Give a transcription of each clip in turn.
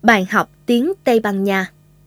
Bài học tiếng Tây Ban Nha.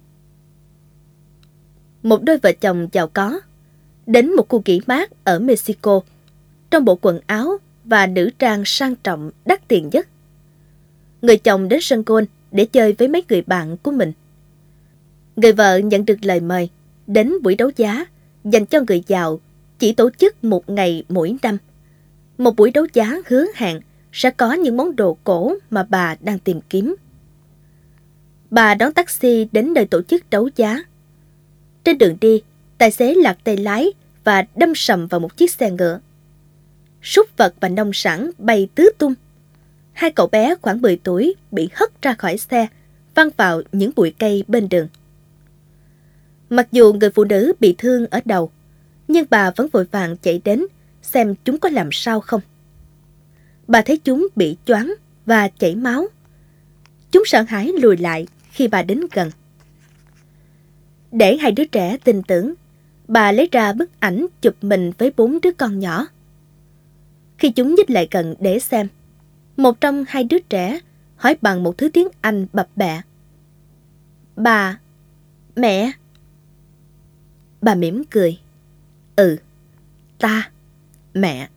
Một đôi vợ chồng giàu có đến một khu nghỉ mát ở Mexico trong bộ quần áo và nữ trang sang trọng đắt tiền nhất. Người chồng đến sân golf để chơi với mấy người bạn của mình. Người vợ nhận được lời mời đến buổi đấu giá dành cho người giàu, chỉ tổ chức một ngày mỗi năm. Một buổi đấu giá hứa hẹn sẽ có những món đồ cổ mà bà đang tìm kiếm. Bà đón taxi đến nơi tổ chức đấu giá. Trên đường đi, tài xế lạc tay lái và đâm sầm vào một chiếc xe ngựa. Súc vật và nông sản bay tứ tung. Hai cậu bé khoảng 10 tuổi bị hất ra khỏi xe, văng vào những bụi cây bên đường. Mặc dù người phụ nữ bị thương ở đầu, nhưng bà vẫn vội vàng chạy đến xem chúng có làm sao không. Bà thấy chúng bị choáng và chảy máu. Chúng sợ hãi lùi lại khi bà đến gần. Để hai đứa trẻ tin tưởng, bà lấy ra bức ảnh chụp mình với 4 đứa con nhỏ. Khi chúng nhích lại gần để xem, một trong hai đứa trẻ hỏi bằng một thứ tiếng Anh bập bẹ: "Bà, mẹ." Bà mỉm cười: "Ừ, ta, mẹ."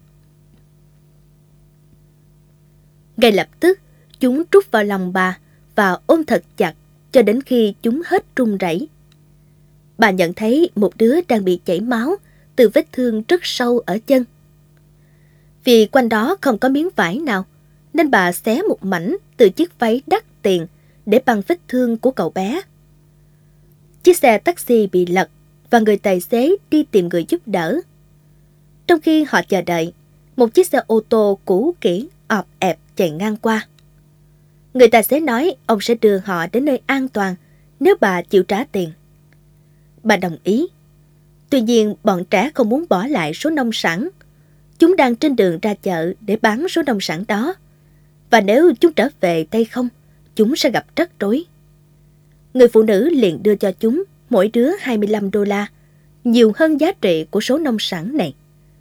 Ngay lập tức, chúng trút vào lòng bà và ôm thật chặt cho đến khi chúng hết run rẩy. Bà nhận thấy một đứa đang bị chảy máu từ vết thương rất sâu ở chân. Vì quanh đó không có miếng vải nào, nên bà xé một mảnh từ chiếc váy đắt tiền để băng vết thương của cậu bé. Chiếc xe taxi bị lật và người tài xế đi tìm người giúp đỡ. Trong khi họ chờ đợi, một chiếc xe ô tô cũ kỹ ọp ẹp chạy ngang qua. Người tài xế nói ông sẽ đưa họ đến nơi an toàn nếu bà chịu trả tiền. Bà đồng ý. Tuy nhiên, bọn trẻ không muốn bỏ lại số nông sản. Chúng đang trên đường ra chợ để bán số nông sản đó. Và nếu chúng trở về tay không, chúng sẽ gặp rắc rối. Người phụ nữ liền đưa cho chúng mỗi đứa $25, nhiều hơn giá trị của số nông sản này.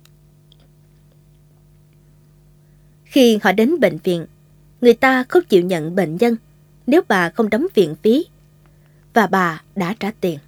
Khi họ đến bệnh viện, người ta không chịu nhận bệnh nhân nếu bà không đóng viện phí, và bà đã trả tiền.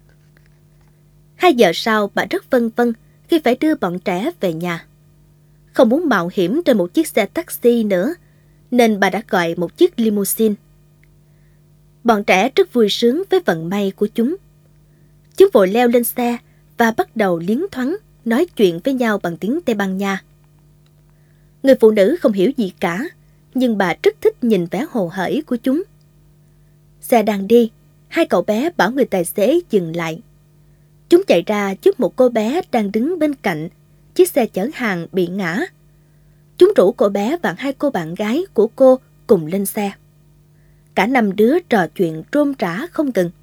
2 giờ sau, bà rất vân vân khi phải đưa bọn trẻ về nhà. Không muốn mạo hiểm trên một chiếc xe taxi nữa, nên bà đã gọi một chiếc limousine. Bọn trẻ rất vui sướng với vận may của chúng. Chúng vội leo lên xe và bắt đầu liến thoáng nói chuyện với nhau bằng tiếng Tây Ban Nha. Người phụ nữ không hiểu gì cả, nhưng bà rất thích nhìn vẻ hồ hởi của chúng. Xe đang đi, hai cậu bé bảo người tài xế dừng lại. Chúng chạy ra giúp một cô bé đang đứng bên cạnh chiếc xe chở hàng bị ngã. Chúng rủ cô bé và 2 cô bạn gái của cô cùng lên xe. Cả 5 đứa trò chuyện rôm rả không ngừng.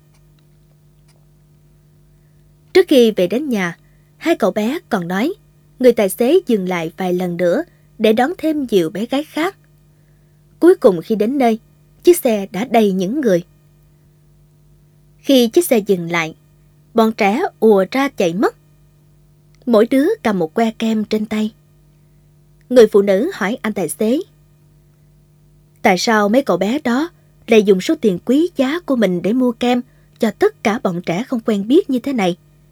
Trước khi về đến nhà, 2 cậu bé còn nói người tài xế dừng lại vài lần nữa để đón thêm nhiều bé gái khác. Cuối cùng khi đến nơi, chiếc xe đã đầy những người. Khi chiếc xe dừng lại, bọn trẻ ùa ra chạy mất. Mỗi đứa cầm một que kem trên tay. Người phụ nữ hỏi anh tài xế: "Tại sao mấy cậu bé đó lại dùng số tiền quý giá của mình để mua kem cho tất cả bọn trẻ không quen biết như thế này?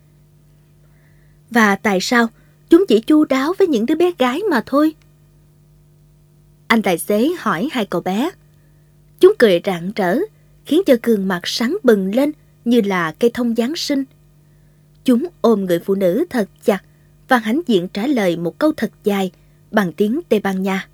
Và tại sao chúng chỉ chu đáo với những đứa bé gái mà thôi?" Anh tài xế hỏi 2 cậu bé. Chúng cười rạng rỡ, khiến cho gương mặt sáng bừng lên như là cây thông Giáng sinh. Chúng ôm người phụ nữ thật chặt và hãnh diện trả lời một câu thật dài bằng tiếng Tây Ban Nha.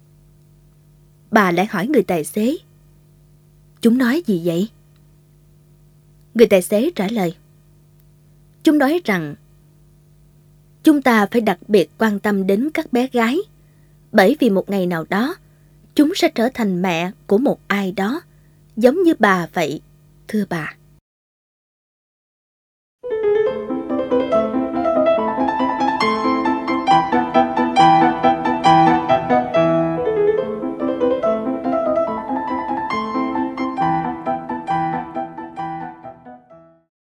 Bà lại hỏi người tài xế: "Chúng nói gì vậy?" Người tài xế trả lời: "Chúng nói rằng chúng ta phải đặc biệt quan tâm đến các bé gái, bởi vì một ngày nào đó chúng sẽ trở thành mẹ của một ai đó, giống như bà vậy, thưa bà."